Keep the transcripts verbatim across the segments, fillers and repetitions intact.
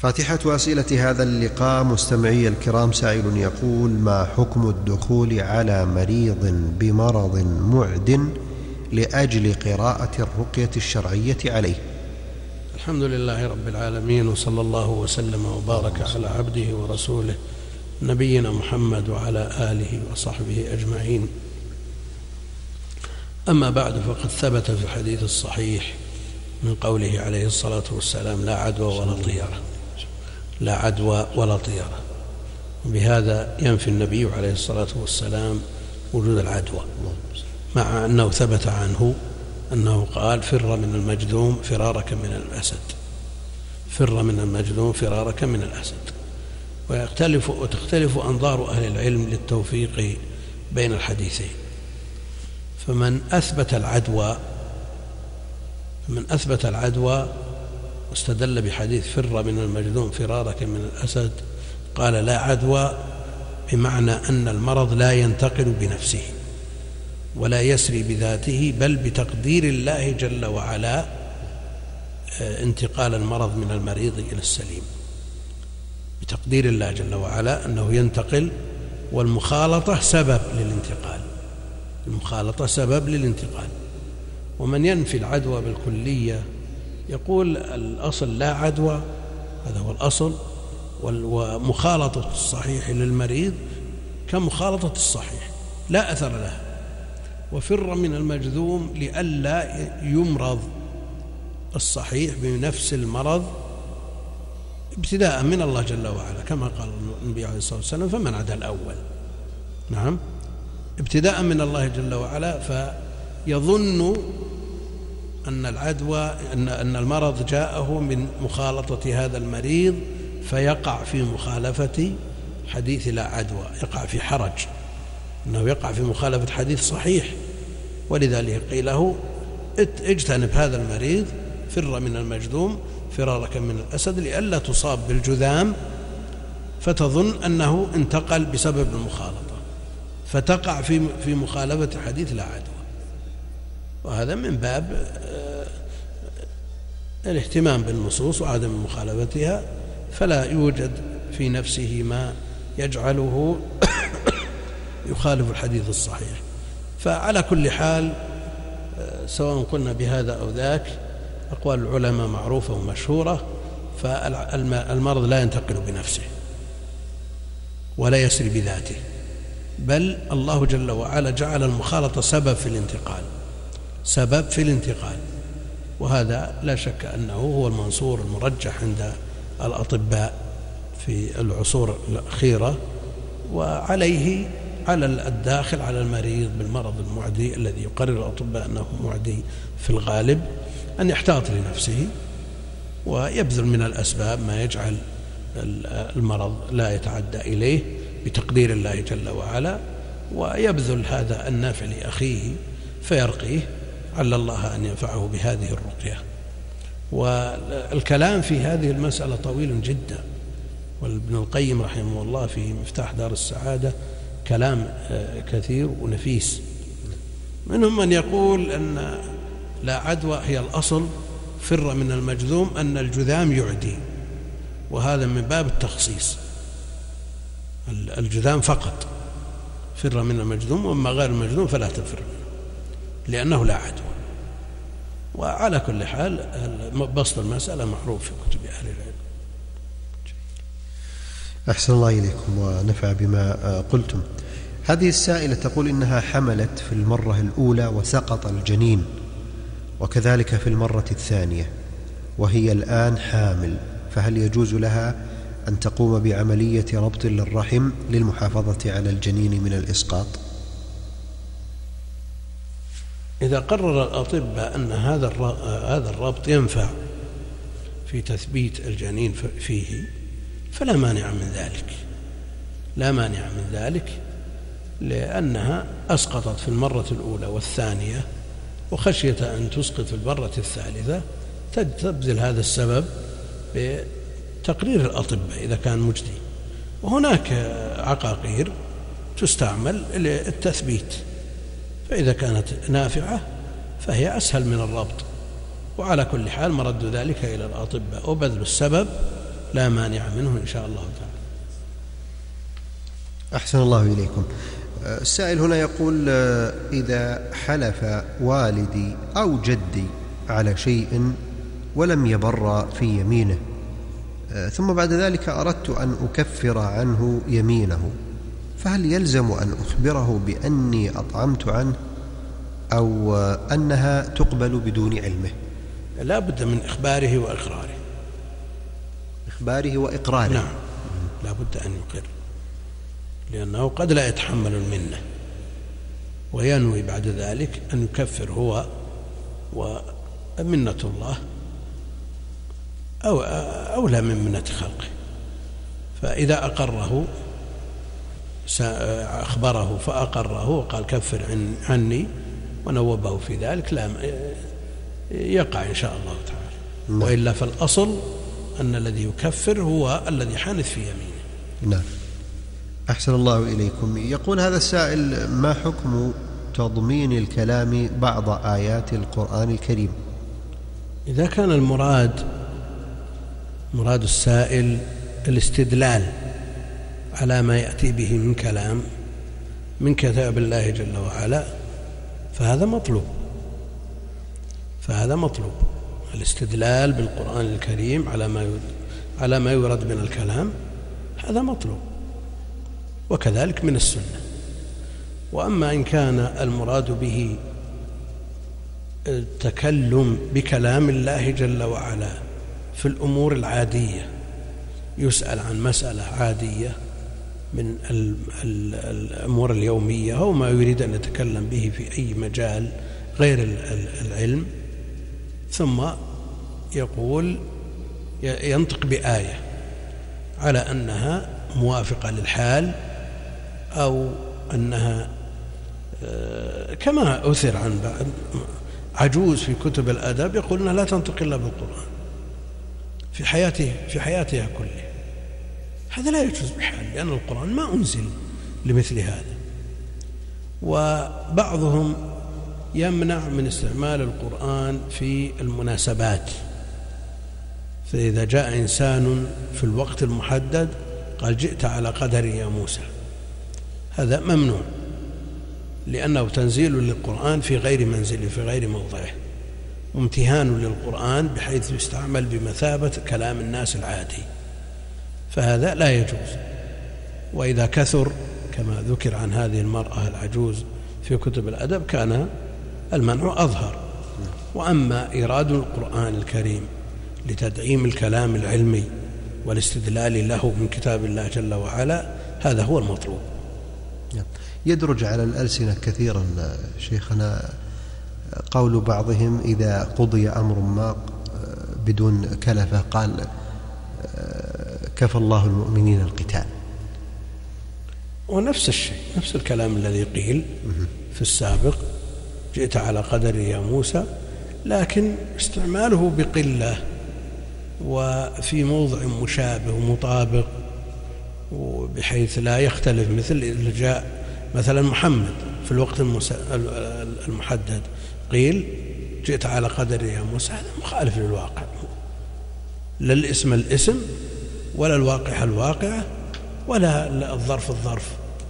فاتحة أسئلة هذا اللقاء مستمعي الكرام، سائل يقول: ما حكم الدخول على مريض بمرض معد لأجل قراءة الرقية الشرعية عليه؟ الحمد لله رب العالمين، وصلى الله وسلم وبارك على عبده ورسوله نبينا محمد وعلى آله وصحبه أجمعين. أما بعد، فقد ثبت في الحديث الصحيح من قوله عليه الصلاة والسلام: لا عدوى ولا طيرة، لا عدوى ولا طيرة. بهذا ينفي النبي عليه الصلاة والسلام وجود العدوى، مع أنه ثبت عنه أنه قال: فر من المجذوم فرارك من الأسد، فر من المجذوم فرارك من الأسد. ويختلف وتختلف أنظار أهل العلم للتوفيق بين الحديثين. فمن أثبت العدوى من أثبت العدوى واستدل بحديث فر من المجذوم فرارك من الأسد، قال: لا عدوى بمعنى أن المرض لا ينتقل بنفسه ولا يسري بذاته، بل بتقدير الله جل وعلا انتقال المرض من المريض إلى السليم، بتقدير الله جل وعلا أنه ينتقل، والمخالطة سبب للانتقال، المخالطة سبب للانتقال. ومن ينفي العدوى بالكلية يقول: الأصل لا عدوى، هذا هو الأصل، ومخالطة الصحيح للمريض كمخالطة الصحيح لا أثر لها. وفر من المجذوم لئلا يمرض الصحيح بنفس المرض ابتداء من الله جل وعلا، كما قال النبي عليه الصلاة والسلام: فمن عدا الأول. نعم، ابتداء من الله جل وعلا، فيظن أن العدوى أن أن المرض جاءه من مخالطة هذا المريض، فيقع في مخالفة حديث لا عدوى، يقع في حرج، أنه يقع في مخالفة حديث صحيح. ولذلك قيل له: اجتنب هذا المريض، فر من المجذوم فرارك من الأسد، لئلا تصاب بالجذام فتظن أنه انتقل بسبب المخالطة، فتقع في في مخالفة حديث لا عدوى. وهذا من باب الاهتمام بالنصوص وعدم مخالفتها، فلا يوجد في نفسه ما يجعله يخالف الحديث الصحيح. فعلى كل حال، سواء قلنا بهذا أو ذاك، أقوال العلماء معروفة ومشهورة. فالمرض لا ينتقل بنفسه ولا يسري بذاته، بل الله جل وعلا جعل المخالطة سبب في الانتقال، سبب في الانتقال. وهذا لا شك أنه هو المنصور المرجح عند الأطباء في العصور الأخيرة، وعليه على الداخل على المريض بالمرض المعدي الذي يقرر الأطباء أنه معدي في الغالب أن يحتاط لنفسه ويبذل من الأسباب ما يجعل المرض لا يتعدى إليه بتقدير الله جل وعلا، ويبذل هذا النافع لأخيه فيرقيه، عل الله أن ينفعه بهذه الرقية. والكلام في هذه المسألة طويل جدا، وابن القيم رحمه الله في مفتاح دار السعادة كلام كثير ونفيس. منهم من يقول أن لا عدوى هي الأصل، فر من المجذوم أن الجذام يعدي، وهذا من باب التخصيص، الجذام فقط، فر من المجذوم، وأما غير المجذوم فلا تفر منه لأنه لا عدوى. وعلى كل حال بسط المسألة معروف في كتب أهل العلم. أحسن الله إليكم ونفع بما قلتم. هذه السائلة تقول إنها حملت في المرة الأولى وسقط الجنين، وكذلك في المرة الثانية، وهي الآن حامل، فهل يجوز لها أن تقوم بعملية ربط للرحم للمحافظة على الجنين من الإسقاط؟ إذا قرر الأطباء أن هذا هذا الربط ينفع في تثبيت الجنين فيه فلا مانع من ذلك، لا مانع من ذلك، لأنها أسقطت في المرة الأولى والثانية، وخشية أن تسقط في المرة الثالثة تبذل هذا السبب بتقرير الأطباء إذا كان مجدي. وهناك عقاقير تستعمل للتثبيت، فإذا كانت نافعة فهي أسهل من الربط. وعلى كل حال مرد ذلك إلى الأطباء، وبذل السبب لا مانع منه إن شاء الله تعالى. أحسن الله إليكم. السائل هنا يقول: إذا حلف والدي أو جدي على شيء ولم يبر في يمينه، ثم بعد ذلك أردت أن أكفر عنه يمينه، فهل يلزم أن أخبره بأني أطعمت عنه أو أنها تقبل بدون علمه؟ لا بد من إخباره وإقراره. إخباره وإقراره. نعم، لا بد أن يقر، لأنه قد لا يتحمل المنة وينوي بعد ذلك أن يكفر هو ومنة الله أو أولى من منة خلقه. فإذا أقره أخبره فأقره وقال كفر عني ونوبه في ذلك، لا يقع إن شاء الله تعالى. وإلا فالأصل أن الذي يكفر هو الذي حانث في يمينه. نعم. أحسن الله إليكم. يقول هذا السائل: ما حكم تضمين الكلام بعض آيات القرآن الكريم؟ إذا كان المراد مراد السائل الاستدلال على ما يأتي به من كلام من كتاب الله جل وعلا فهذا مطلوب فهذا مطلوب الاستدلال بالقرآن الكريم على ما على ما يراد من الكلام، هذا مطلوب، وكذلك من السنة. وأما إن كان المراد به التكلم بكلام الله جل وعلا في الأمور العادية، يسأل عن مسألة عادية من الأمور اليومية أو ما يريد أن يتكلم به في أي مجال غير العلم، ثم يقول ينطق بآية على أنها موافقة للحال أو أنها كما أثر عن بعض عجوز في كتب الأدب يقول أنها لا تنطق إلا بالقرآن في حياته في حياتها كلها. هذا لا يجوز بحال، لأن القرآن ما أنزل لمثل هذا. وبعضهم يمنع من استعمال القرآن في المناسبات، فإذا جاء إنسان في الوقت المحدد قال جئت على قدر يا موسى، هذا ممنوع، لأنه تنزيل للقرآن في غير منزله في غير موضعه، وامتهان للقرآن بحيث يستعمل بمثابة كلام الناس العادي، فهذا لا يجوز. وإذا كثر كما ذكر عن هذه المرأة العجوز في كتب الأدب كان المنع أظهر. وأما إيراد القرآن الكريم لتدعيم الكلام العلمي والاستدلال له من كتاب الله جل وعلا هذا هو المطلوب. يدرج على الألسنة كثيرا شيخنا قول بعضهم إذا قضي أمر ما بدون كلفة قال كفى الله المؤمنين القتال، ونفس الشيء نفس الكلام الذي قيل في السابق جئت على قدر يا موسى، لكن استعماله بقلة وفي موضع مشابه ومطابق بحيث لا يختلف، مثل إذا جاء مثلا محمد في الوقت المحدد قيل جئت على قدر يا موسى، هذا مخالف للواقع، لا الاسم الاسم ولا الواقع الواقع ولا الظرف الظرف.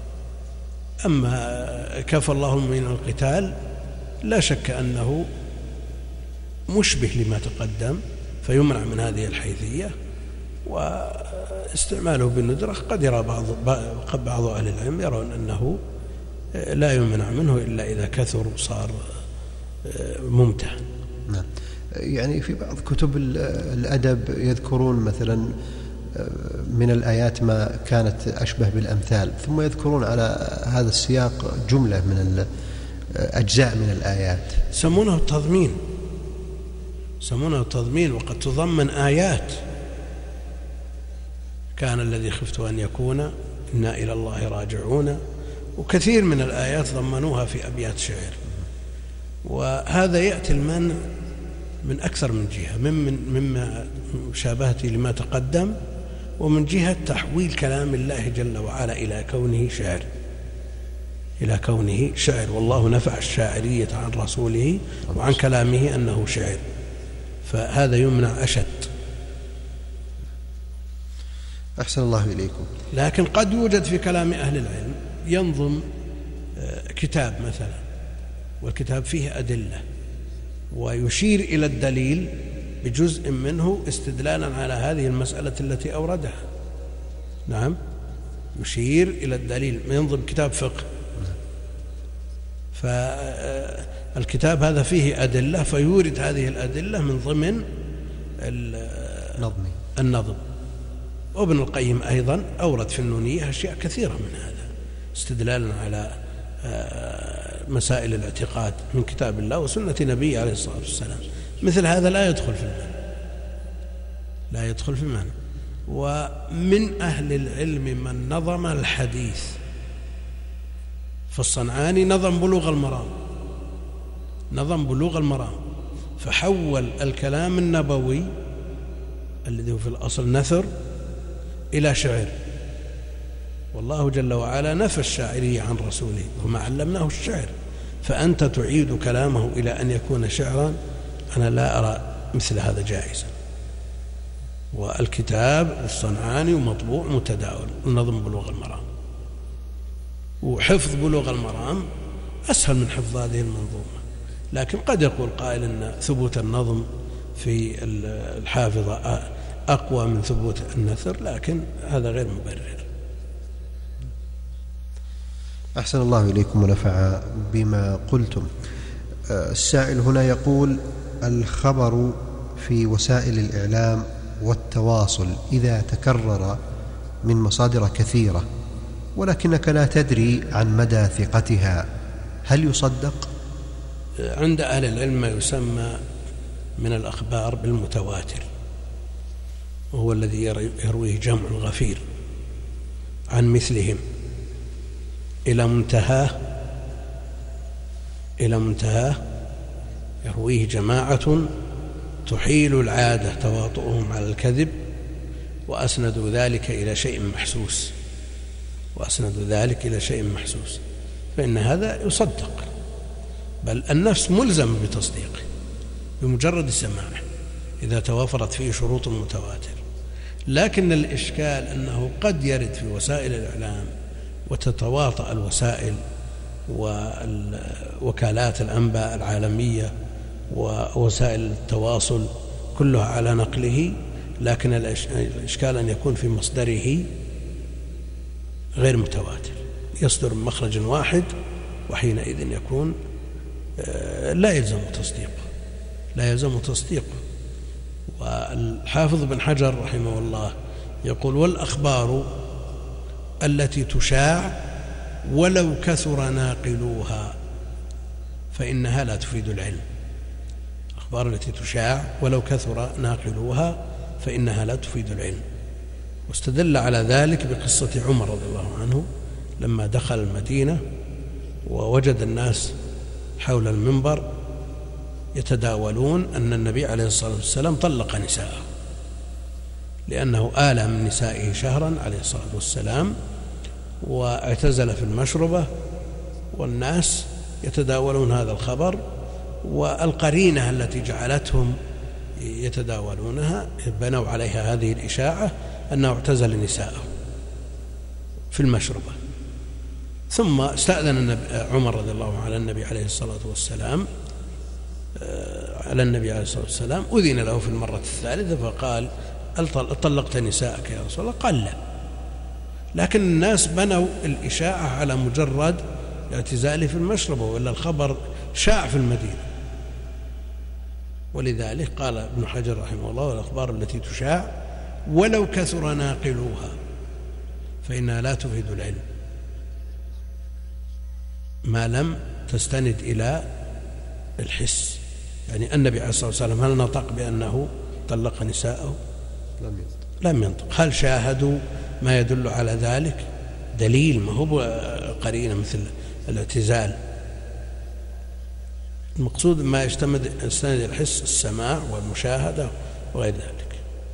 أما كفى الله المؤمنين القتال لا شك أنه مشبه لما تقدم فيمنع من هذه الحيثية، واستعماله بالندرة قد يرى بعض بعض أهل العلم يرون أنه لا يمنع منه إلا إذا كثر وصار ممتع. نعم. يعني في بعض كتب الأدب يذكرون مثلا من الآيات ما كانت أشبه بالأمثال، ثم يذكرون على هذا السياق جملة من أجزاء من الآيات سمونه التضمين سمونه التضمين وقد تضمن آيات. كان الذي خفت أن يكون إنا إلى الله راجعون، وكثير من الآيات ضمنوها في أبيات شعر. وهذا يأتي المنع من أكثر من جهة، مما مما مشابهته لما تقدم، ومن جهة تحويل كلام الله جل وعلا إلى كونه شعر إلى كونه شعر والله نفع الشاعرية عن رسوله وعن كلامه أنه شعر، فهذا يمنع أشد. أحسن الله إليكم. لكن قد يوجد في كلام أهل العلم ينظم كتاب مثلا، والكتاب فيه أدلة ويشير إلى الدليل بجزء منه استدلالا على هذه المسألة التي أوردها. نعم، يشير إلى الدليل، ينظم كتاب فقه، فالكتاب هذا فيه أدلة فيورد هذه الأدلة من ضمن النظم. وابن القيم أيضا أورد في النونية أشياء كثيرة من هذا استدلالا على مسائل الاعتقاد من كتاب الله وسنة نبيه عليه الصلاة والسلام. مثل هذا لا يدخل في المعنى، لا يدخل في المعنى. ومن أهل العلم من نظم الحديث، فالصنعاني نظم بلوغ المرام، نظم بلوغ المرام فحول الكلام النبوي الذي هو في الأصل نثر إلى شعر، والله جل وعلا نفى الشاعرية عن رسوله وما علمناه الشعر، فأنت تعيد كلامه إلى أن يكون شعرا؟ أنا لا أرى مثل هذا جائزا. والكتاب الصنعاني ومطبوع متداول نظم بلوغ المرام، وحفظ بلوغ المرام أسهل من حفظ هذه المنظومة. لكن قد يقول قائل أن ثبوت النظم في الحافظة أقوى من ثبوت النثر، لكن هذا غير مبرر. أحسن الله إليكم ونفع بما قلتم. السائل هنا يقول: الخبر في وسائل الإعلام والتواصل إذا تكرر من مصادر كثيرة ولكنك لا تدري عن مدى ثقتها هل يصدق؟ عند أهل العلم ما يسمى من الأخبار بالمتواتر، وهو الذي يرويه جمع غفير عن مثلهم إلى منتهاه إلى منتهاه يرويه جماعة تحيل العادة تواطؤهم على الكذب، وأسندوا ذلك إلى شيء محسوس وأسندوا ذلك إلى شيء محسوس فإن هذا يصدق، بل النفس ملزم بتصديقه بمجرد سماعه إذا توافرت فيه شروط المتواتر. لكن الإشكال أنه قد يرد في وسائل الإعلام وتتواطأ الوسائل ووكالات الأنباء العالمية ووسائل التواصل كلها على نقله، لكن الإشكال أن يكون في مصدره غير متواتر، يصدر من مخرج واحد، وحينئذ يكون لا يلزم تصديقه لا يلزم تصديقه والحافظ بن حجر رحمه الله يقول: والأخبار التي تشاع ولو كثر ناقلوها فإنها لا تفيد العلم. الأخبار التي تشاع ولو كثر ناقلوها فإنها لا تفيد العلم. واستدل على ذلك بقصة عمر رضي الله عنه لما دخل المدينة ووجد الناس حول المنبر يتداولون أن النبي عليه الصلاة والسلام طلق نساءه، لأنه آلى من نسائه شهرا عليه الصلاة والسلام واعتزل في المشربة، والناس يتداولون هذا الخبر، والقرينة التي جعلتهم يتداولونها بنوا عليها هذه الإشاعة أنه اعتزل نساءه في المشربة. ثم استأذن عمر رضي الله عنه على النبي عليه الصلاة والسلام على النبي عليه الصلاة والسلام أذن له في المرة الثالثة فقال: طلقت نساءك يا رسول الله؟ قال لا. لكن الناس بنوا الإشاعة على مجرد اعتزاله في المشربة، وإلا الخبر شاع في المدينة. ولذلك قال ابن حجر رحمه الله: والأخبار التي تشاع ولو كثر ناقلوها فإنها لا تفيد العلم ما لم تستند إلى الحس. يعني النبي عليه الصلاة والسلام هل نطق بأنه طلق نساءه؟ لم ينطق. لم ينطق. هل شاهدوا ما يدل على ذلك؟ دليل، ما هو قرينة مثل الاعتزال. المقصود ما يستند الحس، السماع والمشاهدة وغير ذلك.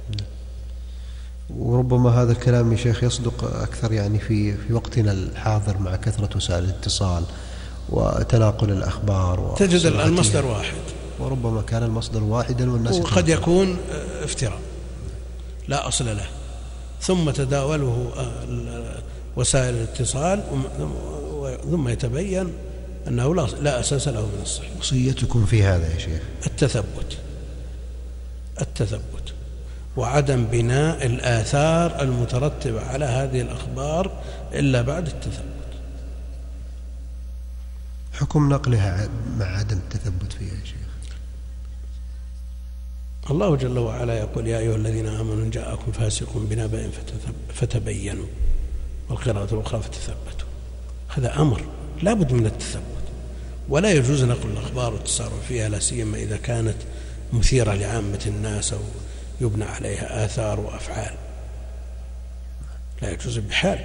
وربما هذا الكلام يا شيخ يصدق أكثر يعني في في وقتنا الحاضر مع كثرة وسائل الاتصال وتناقل الأخبار، تجد المصدر واحد، وربما كان المصدر واحدا والناس وقد يكون افتراء لا أصل له. ثم تداوله وسائل الاتصال ثم يتبين أنه لا أساس له من الصحة. وصيتكم في هذا يا شيخ التثبت التثبت وعدم بناء الآثار المترتبة على هذه الأخبار إلا بعد التثبت. حكم نقلها مع عدم التثبت فيها يا شيخ. الله جل وعلا يقول يا أيها الذين آمنوا إن جاءكم فاسق بنبأ فتبينوا، والقراءة الأخرى فتثبتوا. هذا أمر لا بد من التثبت، ولا يجوز نقل الأخبار والتسارع فيها، لا سيما إذا كانت مثيرة لعامة الناس أو يبنى عليها آثار وأفعال، لا يجوز بحال.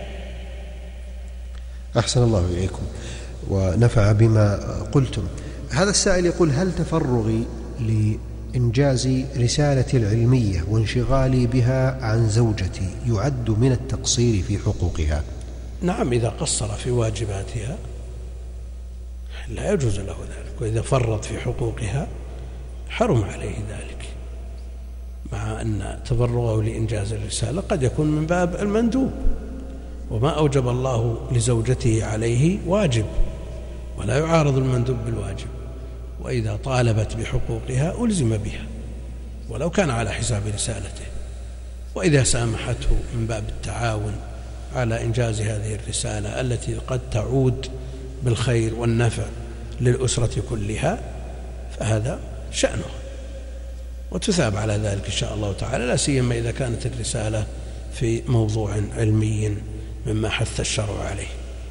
أحسن الله إليكم ونفع بما قلتم. هذا السائل يقول هل تفرغي لإنجاز رسالة العلمية وانشغالي بها عن زوجتي يعد من التقصير في حقوقها؟ نعم، إذا قصر في واجباتها لا يجوز له ذلك، وإذا فرط في حقوقها حرم عليه ذلك، مع أن تفرغه لإنجاز الرسالة قد يكون من باب المندوب، وما أوجب الله لزوجته عليه واجب، ولا يعارض المندوب بالواجب. وإذا طالبت بحقوقها ألزم بها ولو كان على حساب رسالته، وإذا سامحته من باب التعاون على إنجاز هذه الرسالة التي قد تعود بالخير والنفع للأسرة كلها فهذا شأنه، وتثاب على ذلك إن شاء الله تعالى، لا سيما إذا كانت الرسالة في موضوع علمي مما حث الشرع عليه.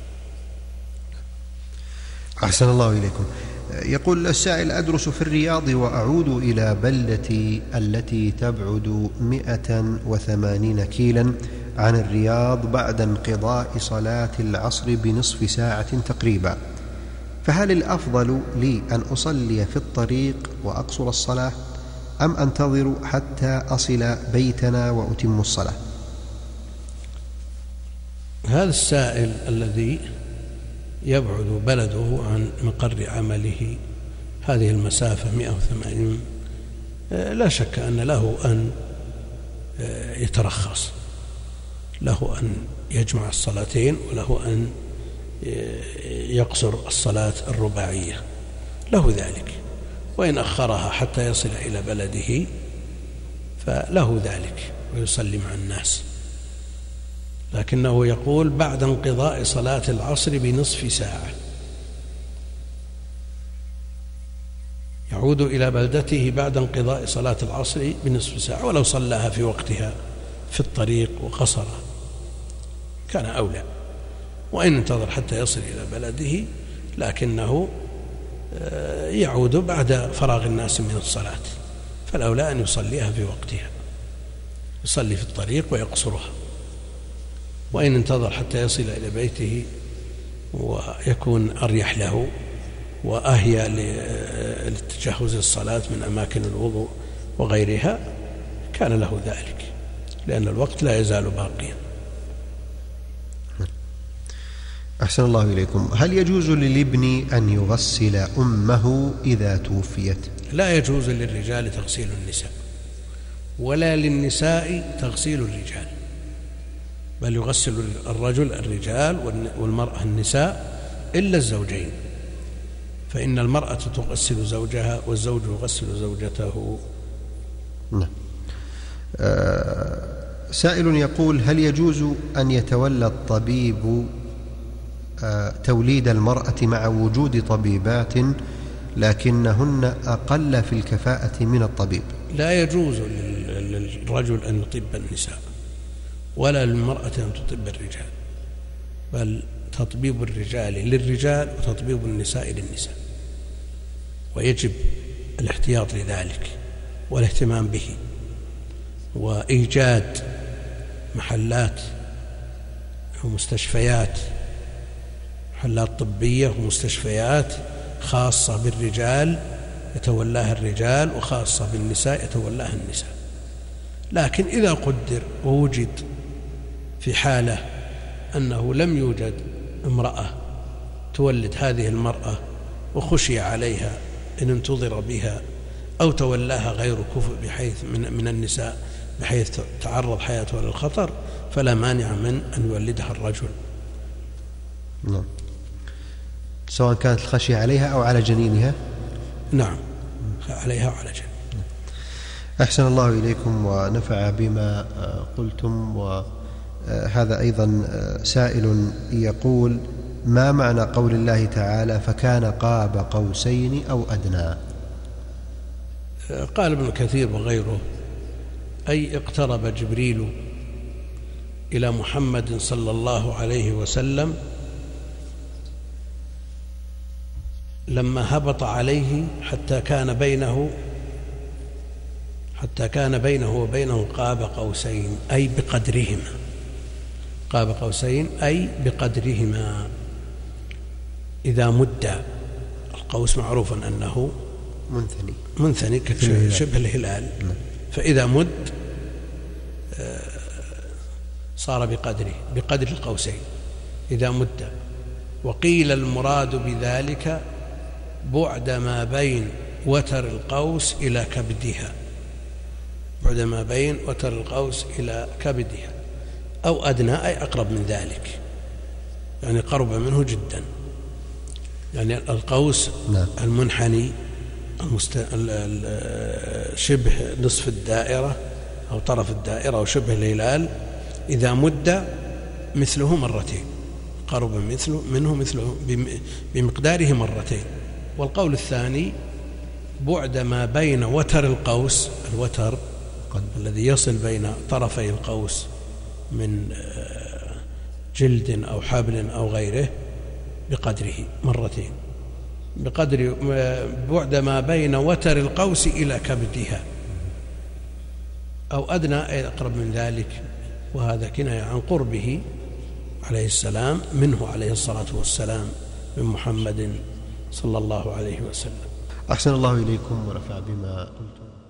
أحسن الله إليكم. يقول السائل أدرس في الرياض وأعود إلى بلدتي التي تبعد مئة وثمانين كيلا عن الرياض بعد انقضاء صلاة العصر بنصف ساعة تقريبا، فهل الأفضل لي أن أصلي في الطريق وأقصر الصلاة أم أنتظر حتى أصل بيتنا وأتم الصلاة؟ هذا السائل الذي يبعد بلده عن مقر عمله هذه المسافة مئة وثمانين، لا شك أن له أن يترخص، له أن يجمع الصلاتين، وله أن يقصر الصلاة الرباعية، له ذلك. وإن أخرها حتى يصل إلى بلده فله ذلك ويصلي مع الناس، لكنه يقول بعد انقضاء صلاة العصر بنصف ساعة، يعود إلى بلدته بعد انقضاء صلاة العصر بنصف ساعة، ولو صلاها في وقتها في الطريق وقصرها كان أولى. وإن انتظر حتى يصل إلى بلده لكنه يعود بعد فراغ الناس من الصلاة، فالأولى أن يصليها في وقتها، يصلي في الطريق ويقصرها. وإن انتظر حتى يصل إلى بيته ويكون أريح له وأهيأ للتجهز الصلاة من أماكن الوضوء وغيرها كان له ذلك، لأن الوقت لا يزال باقيا. أحسن الله إليكم. هل يجوز للابن أن يغسل أمه إذا توفيت؟ لا يجوز للرجال تغسيل النساء، ولا للنساء تغسيل الرجال، بل يغسل الرجل الرجال والمرأة النساء إلا الزوجين، فإن المرأة تغسل زوجها والزوج يغسل زوجته. نعم. أه سائل يقول هل يجوز أن يتولى الطبيب أه توليد المرأة مع وجود طبيبات لكنهن أقل في الكفاءة من الطبيب؟ لا يجوز للرجل أن يطب النساء ولا للمرأة أن تطب الرجال، بل تطبيب الرجال للرجال وتطبيب النساء للنساء، ويجب الاحتياط لذلك والاهتمام به، وإيجاد محلات ومستشفيات، محلات طبية ومستشفيات خاصة بالرجال يتولاها الرجال وخاصة بالنساء يتولاها النساء. لكن إذا قدر ووجد في حالة أنه لم يوجد امرأة تولد هذه المرأة وخشي عليها إن انتظر بها أو تولاها غير كفء بحيث من, من النساء بحيث تعرض حياته للخطر فلا مانع من أن يولدها الرجل. نعم، سواء كانت الخشية عليها أو على جنينها. نعم، عليها وعلى جنين. أحسن الله إليكم ونفع بما قلتم. وهذا أيضا سائل يقول: ما معنى قول الله تعالى فكان قاب قوسين أو أدنى؟ قال ابن كثير وغيره: أي اقترب جبريل إلى محمد صلى الله عليه وسلم لما هبط عليه حتى كان بينه حتى كان بينه وبينه قاب قوسين، أي بقدرهما. قاب قوسين أي بقدرهما. إذا مد القوس معروفا أنه منثني منثني شبه الهلال، فإذا مد صار بقدره بقدر القوسين إذا مد. وقيل المراد بذلك بعد ما بين وتر القوس إلى كبدها، بعد ما بين وتر القوس إلى كبدها، أو أدنى أي أقرب من ذلك، يعني قرب منه جدا. يعني القوس نعم. المنحني المست... شبه نصف الدائرة أو طرف الدائرة أو شبه الهلال إذا مد مثله مرتين، قرب مثله منه مثله بمقداره مرتين. والقول الثاني بعد ما بين وتر القوس، الوتر الذي يصل بين طرفي القوس من جلد أو حبل أو غيره، بقدره مرتين، بقدر بعد ما بين وتر القوس إلى كبدها، أو أدنى أي أقرب من ذلك. وهذا كناية عن قربه عليه السلام منه عليه الصلاة والسلام من محمد صلى الله عليه وسلم. أحسن الله إليكم ونفع بما قلتم.